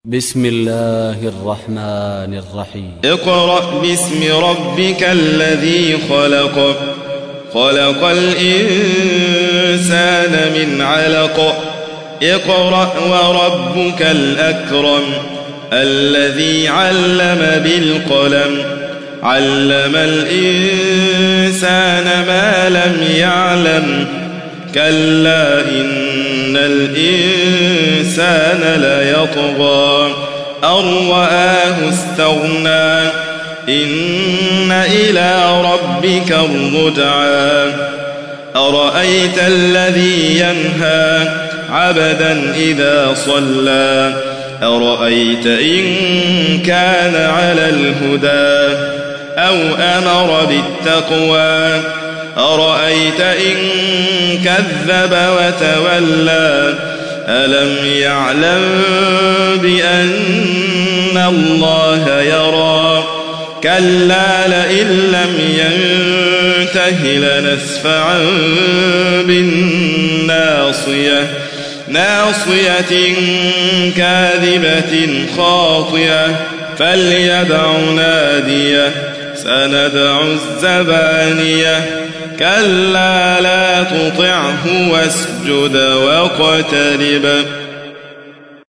بسم الله الرحمن الرحيم اقرأ باسم ربك الذي خلق خلق الإنسان من علق اقرأ وربك الأكرم الذي علم بالقلم علم الإنسان ما لم يعلم كلا إن الإنسان ليطغى أن رآه استغنى إن إلى ربك الرجعى أرأيت الذي ينهى عبدا إذا صلى أرأيت إن كان على الهدى أو أمر بالتقوى أرأيت إن كذب وتولى ألم يعلم بأن الله يرى كلا لئن لم ينته لنسفعا بالناصية ناصية كاذبة خاطئة فليدع ناديه سندع الزبانية كلا لا تطعه واسجد واقترب